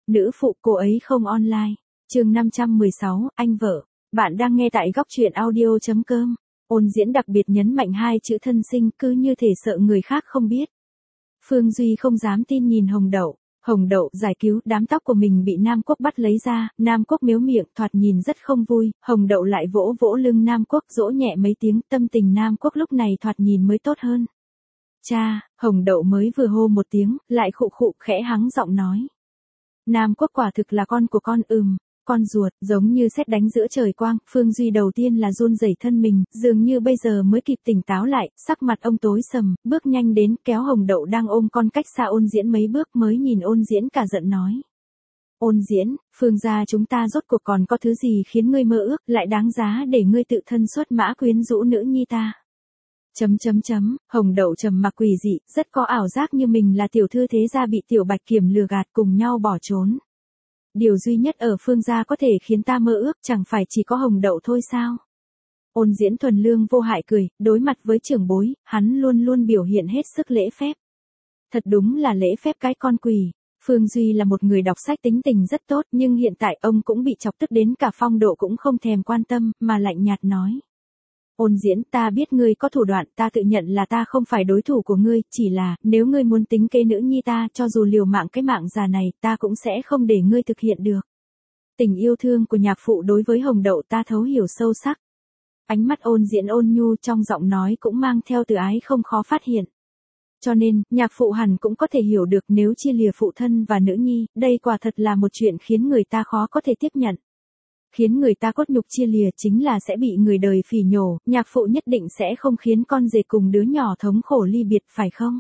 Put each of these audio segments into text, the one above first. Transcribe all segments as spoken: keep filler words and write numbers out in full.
nữ phụ cô ấy không online. Chương năm trăm mười sáu, anh vợ. Bạn đang nghe tại góc truyện audio chấm com. Ôn Diễn đặc biệt nhấn mạnh hai chữ thân sinh, cứ như thể sợ người khác không biết. Phương Duy không dám tin nhìn Hồng Đậu. Hồng Đậu giải cứu, đám tóc của mình bị Nam Quốc bắt lấy ra, Nam Quốc mếu miệng, thoạt nhìn rất không vui, Hồng Đậu lại vỗ vỗ lưng Nam Quốc, dỗ nhẹ mấy tiếng, tâm tình Nam Quốc lúc này thoạt nhìn mới tốt hơn. Cha, Hồng Đậu mới vừa hô một tiếng, lại khụ khụ khẽ hắng giọng nói. Nam Quốc quả thực là con của con, ừm, con ruột, giống như sét đánh giữa trời quang, Phương Duy đầu tiên là run rẩy thân mình, dường như bây giờ mới kịp tỉnh táo lại, sắc mặt ông tối sầm, bước nhanh đến kéo Hồng Đậu đang ôm con cách xa Ôn Diễn mấy bước mới nhìn Ôn Diễn cả giận nói. Ôn Diễn, Phương gia chúng ta rốt cuộc còn có thứ gì khiến ngươi mơ ước, lại đáng giá để ngươi tự thân xuất mã quyến rũ nữ nhi ta. Chấm chấm chấm, Hồng Đậu trầm mặc quỷ dị, rất có ảo giác như mình là tiểu thư thế gia bị tiểu Bạch Kiểm lừa gạt cùng nhau bỏ trốn. Điều duy nhất ở Phương gia có thể khiến ta mơ ước chẳng phải chỉ có Hồng Đậu thôi sao? Ôn Diễn thuần lương vô hại cười, đối mặt với trưởng bối, hắn luôn luôn biểu hiện hết sức lễ phép. Thật đúng là lễ phép cái con quỷ. Phương Duy là một người đọc sách tính tình rất tốt, nhưng hiện tại ông cũng bị chọc tức đến cả phong độ cũng không thèm quan tâm, mà lạnh nhạt nói. Ôn Diễn, ta biết ngươi có thủ đoạn, ta tự nhận là ta không phải đối thủ của ngươi, chỉ là, nếu ngươi muốn tính kế nữ nhi ta, cho dù liều mạng cái mạng già này, ta cũng sẽ không để ngươi thực hiện được. Tình yêu thương của nhạc phụ đối với Hồng Đậu ta thấu hiểu sâu sắc. Ánh mắt Ôn Diễn ôn nhu trong giọng nói cũng mang theo từ ái không khó phát hiện. Cho nên, nhạc phụ hẳn cũng có thể hiểu được nếu chia lìa phụ thân và nữ nhi, đây quả thật là một chuyện khiến người ta khó có thể tiếp nhận. Khiến người ta cốt nhục chia lìa chính là sẽ bị người đời phỉ nhổ, nhạc phụ nhất định sẽ không khiến con rể cùng đứa nhỏ thống khổ ly biệt phải không?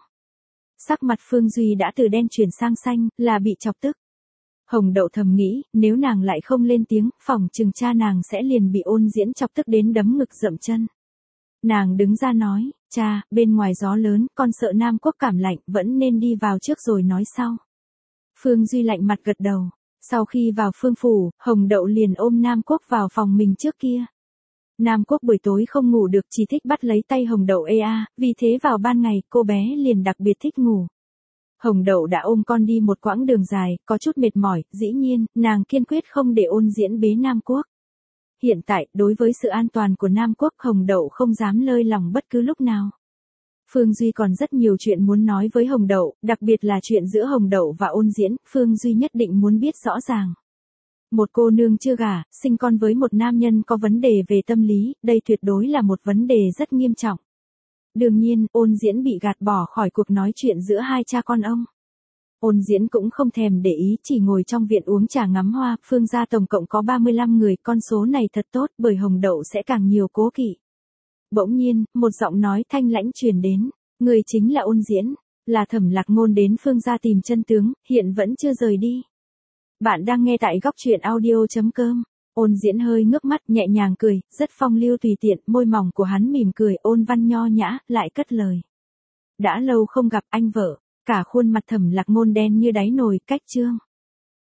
Sắc mặt Phương Duy đã từ đen chuyển sang xanh, là bị chọc tức. Hồng Đậu thầm nghĩ, nếu nàng lại không lên tiếng, phỏng chừng cha nàng sẽ liền bị Ôn Diễn chọc tức đến đấm ngực dậm chân. Nàng đứng ra nói, cha, bên ngoài gió lớn, con sợ Nam Quốc cảm lạnh, vẫn nên đi vào trước rồi nói sau. Phương Duy lạnh mặt gật đầu. Sau khi vào Phương phủ, Hồng Đậu liền ôm Nam Quốc vào phòng mình trước kia. Nam Quốc buổi tối không ngủ được, chỉ thích bắt lấy tay Hồng Đậu ê a, vì thế vào ban ngày, cô bé liền đặc biệt thích ngủ. Hồng Đậu đã ôm con đi một quãng đường dài, có chút mệt mỏi, dĩ nhiên, nàng kiên quyết không để Ôn Diễn bế Nam Quốc. Hiện tại, đối với sự an toàn của Nam Quốc, Hồng Đậu không dám lơi lỏng bất cứ lúc nào. Phương Duy còn rất nhiều chuyện muốn nói với Hồng Đậu, đặc biệt là chuyện giữa Hồng Đậu và Ôn Diễn, Phương Duy nhất định muốn biết rõ ràng. Một cô nương chưa gả, sinh con với một nam nhân có vấn đề về tâm lý, đây tuyệt đối là một vấn đề rất nghiêm trọng. Đương nhiên, Ôn Diễn bị gạt bỏ khỏi cuộc nói chuyện giữa hai cha con ông. Ôn Diễn cũng không thèm để ý, chỉ ngồi trong viện uống trà ngắm hoa, Phương gia tổng cộng có ba mươi lăm người, con số này thật tốt, bởi Hồng Đậu sẽ càng nhiều cố kỵ. Bỗng nhiên, một giọng nói thanh lãnh truyền đến, người chính là Ôn Diễn, là Thẩm Lạc Ngôn đến Phương gia tìm chân tướng, hiện vẫn chưa rời đi. Bạn đang nghe tại góc truyện audio chấm com. Ôn Diễn hơi ngước mắt, nhẹ nhàng cười, rất phong lưu tùy tiện, môi mỏng của hắn mỉm cười, ôn văn nho nhã, lại cất lời. Đã lâu không gặp anh vợ, cả khuôn mặt Thẩm Lạc Ngôn đen như đáy nồi, cách trương.